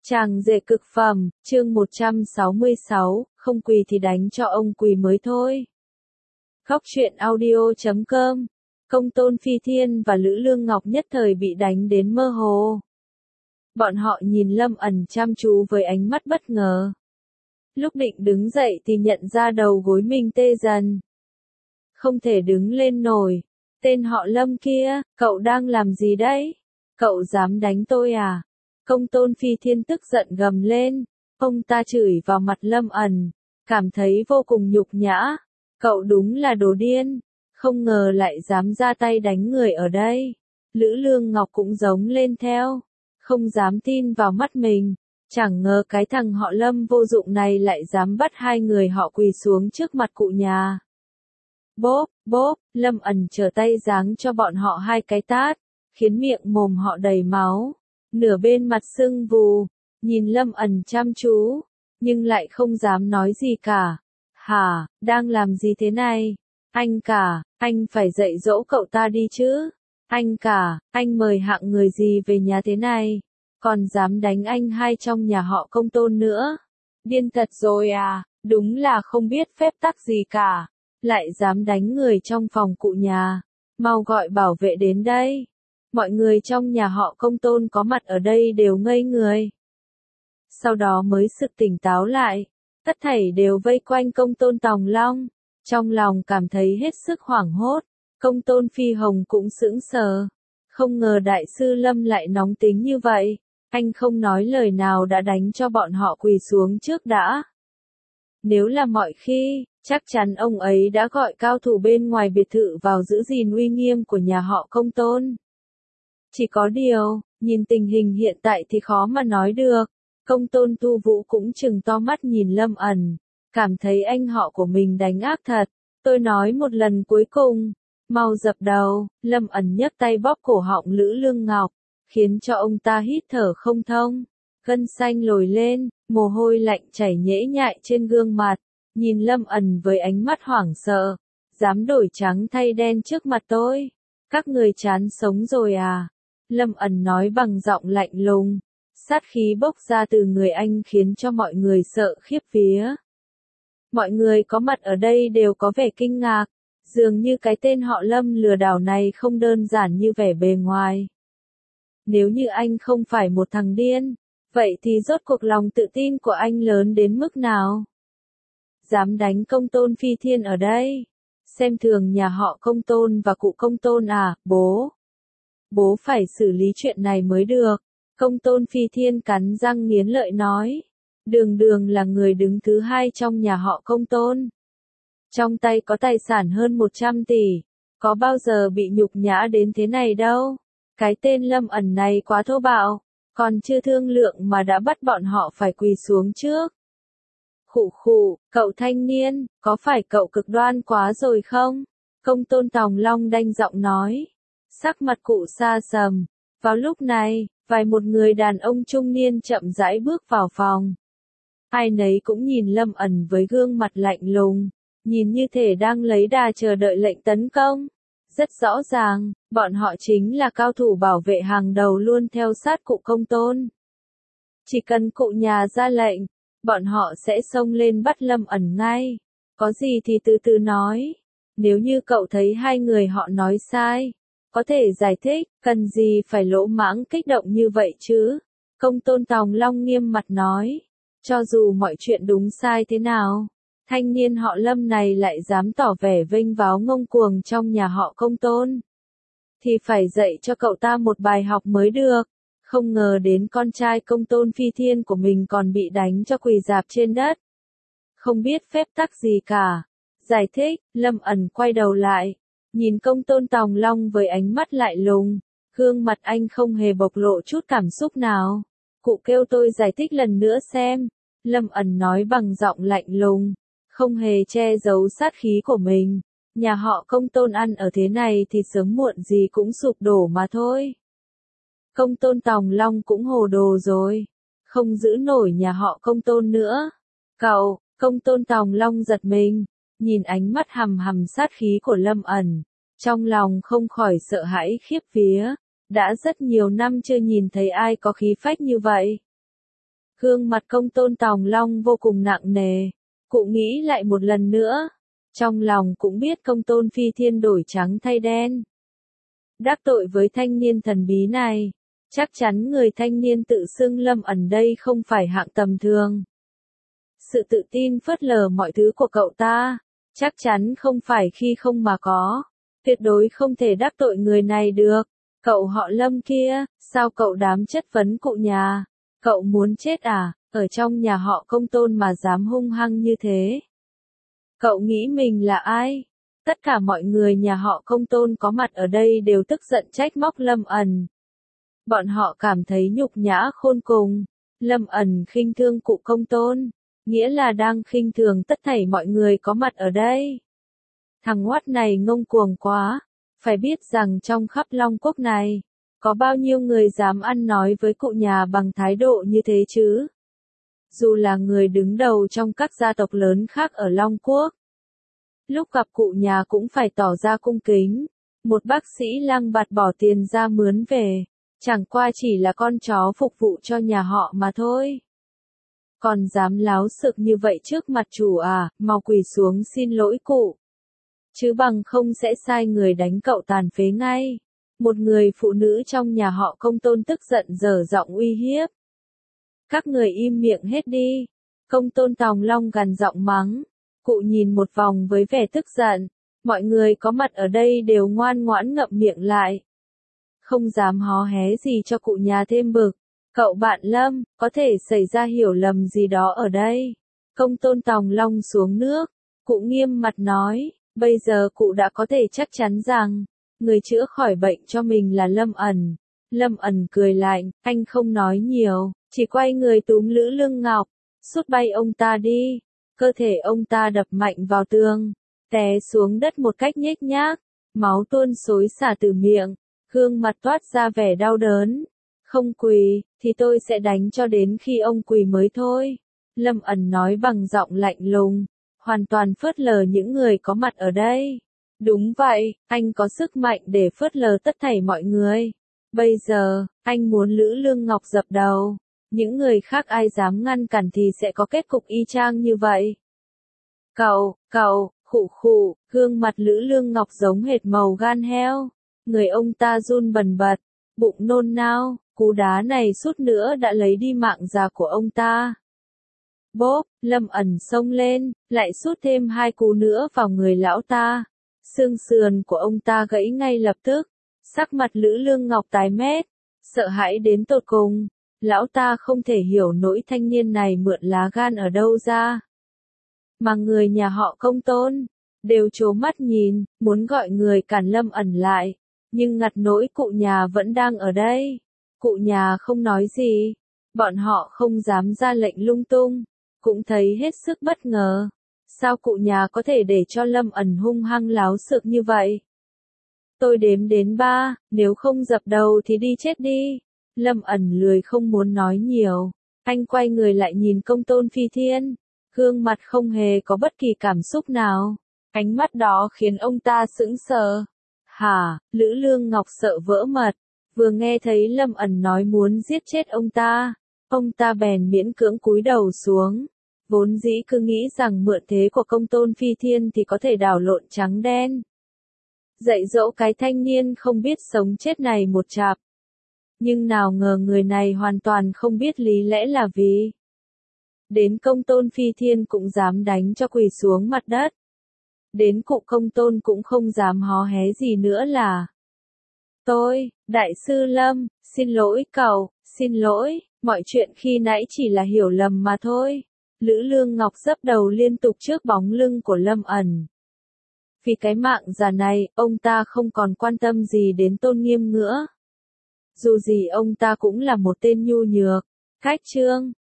Chàng rể cực phẩm, chương 166, không quỳ thì đánh cho ông quỳ mới thôi. Góc truyện audio.com. Công Tôn Phi Thiên và Lữ Lương Ngọc nhất thời bị đánh đến mơ hồ. Bọn họ nhìn Lâm ẩn chăm chú với ánh mắt bất ngờ. Lúc định đứng dậy thì nhận ra đầu gối mình tê dần. Không thể đứng lên nổi. Tên họ Lâm kia, cậu đang làm gì đấy? Cậu dám đánh tôi à? Công Tôn Phi Thiên tức giận gầm lên. Ông ta chửi vào mặt Lâm ẩn. Cảm thấy vô cùng nhục nhã. Cậu đúng là đồ điên. Không ngờ lại dám ra tay đánh người ở đây. Lữ Lương Ngọc cũng giống lên theo. Không dám tin vào mắt mình. Chẳng ngờ cái thằng họ Lâm vô dụng này lại dám bắt hai người họ quỳ xuống trước mặt cụ nhà. Bốp, bốp, Lâm ẩn trở tay giáng cho bọn họ hai cái tát, khiến miệng mồm họ đầy máu, nửa bên mặt sưng vù, nhìn Lâm ẩn chăm chú, nhưng lại không dám nói gì cả. Hả, đang làm gì thế này? Anh cả, anh phải dạy dỗ cậu ta đi chứ. Anh cả, anh mời hạng người gì về nhà thế này? Còn dám đánh anh hai trong nhà họ Công Tôn nữa. Điên thật rồi à, đúng là không biết phép tắc gì cả. Lại dám đánh người trong phòng cụ nhà. Mau gọi bảo vệ đến đây. Mọi người trong nhà họ Công Tôn có mặt ở đây đều ngây người. Sau đó mới sực tỉnh táo lại. Tất thảy đều vây quanh Công Tôn Tòng Long. Trong lòng cảm thấy hết sức hoảng hốt. Công Tôn Phi Hồng cũng sững sờ. Không ngờ đại sư Lâm lại nóng tính như vậy. Anh không nói lời nào đã đánh cho bọn họ quỳ xuống trước đã. Nếu là mọi khi, chắc chắn ông ấy đã gọi cao thủ bên ngoài biệt thự vào giữ gìn uy nghiêm của nhà họ Công Tôn. Chỉ có điều, nhìn tình hình hiện tại thì khó mà nói được. Công Tôn Tu Vũ cũng trừng to mắt nhìn Lâm ẩn, cảm thấy anh họ của mình đánh ác thật. Tôi nói một lần cuối cùng, mau dập đầu. Lâm ẩn nhấc tay bóp cổ họng Lữ Lương Ngọc, khiến cho ông ta hít thở không thông. Gân xanh lồi lên, mồ hôi lạnh chảy nhễ nhại trên gương mặt, nhìn Lâm ẩn với ánh mắt hoảng sợ. Dám đổi trắng thay đen trước mặt tôi? Các người chán sống rồi à? Lâm ẩn nói bằng giọng lạnh lùng. Sát khí bốc ra từ người anh khiến cho mọi người sợ khiếp vía. Mọi người có mặt ở đây đều có vẻ kinh ngạc. Dường như cái tên họ Lâm lừa đảo này không đơn giản như vẻ bề ngoài. Nếu như anh không phải một thằng điên, vậy thì rốt cuộc lòng tự tin của anh lớn đến mức nào? Dám đánh Công Tôn Phi Thiên ở đây? Xem thường nhà họ Công Tôn và cụ Công Tôn à, bố? Bố phải xử lý chuyện này mới được. Công Tôn Phi Thiên cắn răng nghiến lợi nói. Đường Đường là người đứng thứ hai trong nhà họ Công Tôn. Trong tay có tài sản hơn 100 tỷ. Có bao giờ bị nhục nhã đến thế này đâu. Cái tên Lâm ẩn này quá thô bạo. Còn chưa thương lượng mà đã bắt bọn họ phải quỳ xuống trước. Khụ khụ, cậu thanh niên, có phải cậu cực đoan quá rồi không? Công Tôn Tòng Long đanh giọng nói. Sắc mặt cụ xa sầm. Vào lúc này, một người đàn ông trung niên chậm rãi bước vào phòng. Ai nấy cũng nhìn Lâm ẩn với gương mặt lạnh lùng, nhìn như thể đang lấy đà chờ đợi lệnh tấn công. Rất rõ ràng, bọn họ chính là cao thủ bảo vệ hàng đầu luôn theo sát cụ Công Tôn. Chỉ cần cụ nhà ra lệnh, bọn họ sẽ xông lên bắt Lâm ẩn ngay. Có gì thì từ từ nói. Nếu như cậu thấy hai người họ nói sai, có thể giải thích, cần gì phải lỗ mãng kích động như vậy chứ? Công Tôn Tòng Long nghiêm mặt nói. Cho dù mọi chuyện đúng sai thế nào, thanh niên họ Lâm này lại dám tỏ vẻ vênh váo ngông cuồng trong nhà họ Công Tôn, thì phải dạy cho cậu ta một bài học mới được. Không ngờ đến con trai Công Tôn Phi Thiên của mình còn bị đánh cho quỳ rạp trên đất. Không biết phép tắc gì cả. Giải thích, Lâm ẩn quay đầu lại, nhìn Công Tôn Tòng Long với ánh mắt lạnh lùng, gương mặt anh không hề bộc lộ chút cảm xúc nào. Cụ kêu tôi giải thích lần nữa xem. Lâm ẩn nói bằng giọng lạnh lùng, không hề che giấu sát khí của mình. Nhà họ Công Tôn ăn ở thế này thì sớm muộn gì cũng sụp đổ mà thôi. Công Tôn Tòng Long cũng hồ đồ rồi, không giữ nổi nhà họ Công Tôn nữa. Cậu, Công Tôn Tòng Long giật mình, nhìn ánh mắt hằm hằm sát khí của Lâm ẩn, trong lòng không khỏi sợ hãi khiếp vía. Đã rất nhiều năm chưa nhìn thấy ai có khí phách như vậy. Gương mặt Công Tôn Tòng Long vô cùng nặng nề. Cụ nghĩ lại một lần nữa. Trong lòng cũng biết Công Tôn Phi Thiên đổi trắng thay đen. Đắc tội với thanh niên thần bí này. Chắc chắn người thanh niên tự xưng Lâm ẩn đây không phải hạng tầm thường. Sự tự tin phớt lờ mọi thứ của cậu ta. Chắc chắn không phải khi không mà có. Tuyệt đối không thể đắc tội người này được. Cậu họ Lâm kia, sao cậu dám chất vấn cụ nhà? Cậu muốn chết à, ở trong nhà họ Công Tôn mà dám hung hăng như thế? Cậu nghĩ mình là ai? Tất cả mọi người nhà họ Công Tôn có mặt ở đây đều tức giận trách móc Lâm ẩn. Bọn họ cảm thấy nhục nhã khôn cùng. Lâm ẩn khinh thương cụ Công Tôn, nghĩa là đang khinh thường tất thảy mọi người có mặt ở đây. Thằng ngoắt này ngông cuồng quá. Phải biết rằng trong khắp Long Quốc này, có bao nhiêu người dám ăn nói với cụ nhà bằng thái độ như thế chứ? Dù là người đứng đầu trong các gia tộc lớn khác ở Long Quốc. Lúc gặp cụ nhà cũng phải tỏ ra cung kính. Một bác sĩ Lăng Bạt bỏ tiền ra mướn về. Chẳng qua chỉ là con chó phục vụ cho nhà họ mà thôi. Còn dám láo xực như vậy trước mặt chủ à, mau quỳ xuống xin lỗi cụ. Chứ bằng không sẽ sai người đánh cậu tàn phế ngay. Một người phụ nữ trong nhà họ Công Tôn tức giận giở giọng uy hiếp. Các người im miệng hết đi. Công Tôn Tòng Long gằn giọng mắng. Cụ nhìn một vòng với vẻ tức giận. Mọi người có mặt ở đây đều ngoan ngoãn ngậm miệng lại. Không dám hó hé gì cho cụ nhà thêm bực. Cậu bạn Lâm, có thể xảy ra hiểu lầm gì đó ở đây. Công Tôn Tòng Long xuống nước. Cụ nghiêm mặt nói. Bây giờ cụ đã có thể chắc chắn rằng, người chữa khỏi bệnh cho mình là Lâm ẩn. Lâm ẩn cười lạnh, anh không nói nhiều, chỉ quay người túm Lữ Lương Ngọc, sút bay ông ta đi. Cơ thể ông ta đập mạnh vào tường, té xuống đất một cách nhếch nhác, máu tuôn xối xả từ miệng, gương mặt toát ra vẻ đau đớn. Không quỳ, thì tôi sẽ đánh cho đến khi ông quỳ mới thôi. Lâm ẩn nói bằng giọng lạnh lùng. Hoàn toàn phớt lờ những người có mặt ở đây. Đúng vậy, anh có sức mạnh để phớt lờ tất thảy mọi người. Bây giờ, anh muốn Lữ Lương Ngọc dập đầu. Những người khác ai dám ngăn cản thì sẽ có kết cục y chang như vậy. Cậu, khụ khụ, gương mặt Lữ Lương Ngọc giống hệt màu gan heo. Người ông ta run bần bật, bụng nôn nao, cú đá này suýt nữa đã lấy đi mạng già của ông ta. Bốp, Lâm ẩn xông lên, lại sút thêm 2 cú nữa vào người lão ta. Xương sườn của ông ta gãy ngay lập tức. Sắc mặt Lữ Lương Ngọc tái mét, sợ hãi đến tột cùng. Lão ta không thể hiểu nỗi thanh niên này mượn lá gan ở đâu ra. Mà người nhà họ Công Tôn, đều trố mắt nhìn, muốn gọi người cản Lâm ẩn lại. Nhưng ngặt nỗi cụ nhà vẫn đang ở đây. Cụ nhà không nói gì. Bọn họ không dám ra lệnh lung tung. Cũng thấy hết sức bất ngờ. Sao cụ nhà có thể để cho Lâm ẩn hung hăng láo xược như vậy? Tôi đếm đến 3, nếu không dập đầu thì đi chết đi. Lâm ẩn lười không muốn nói nhiều. Anh quay người lại nhìn Công Tôn Phi Thiên. Gương mặt không hề có bất kỳ cảm xúc nào. Ánh mắt đó khiến ông ta sững sờ. Hả, Lữ Lương Ngọc sợ vỡ mật. Vừa nghe thấy Lâm ẩn nói muốn giết chết ông ta bèn miễn cưỡng cúi đầu xuống. Vốn dĩ cứ nghĩ rằng mượn thế của Công Tôn Phi Thiên thì có thể đảo lộn trắng đen. Dạy dỗ cái thanh niên không biết sống chết này một chạp. Nhưng nào ngờ người này hoàn toàn không biết lý lẽ là vì. Đến Công Tôn Phi Thiên cũng dám đánh cho quỳ xuống mặt đất. Đến cụ Công Tôn cũng không dám hó hé gì nữa là. Tôi, Đại sư Lâm, xin lỗi cậu, xin lỗi, mọi chuyện khi nãy chỉ là hiểu lầm mà thôi. Lữ Lương Ngọc dấp đầu liên tục trước bóng lưng của Lâm ẩn. Vì cái mạng già này, ông ta không còn quan tâm gì đến tôn nghiêm nữa. Dù gì ông ta cũng là một tên nhu nhược, cách trương,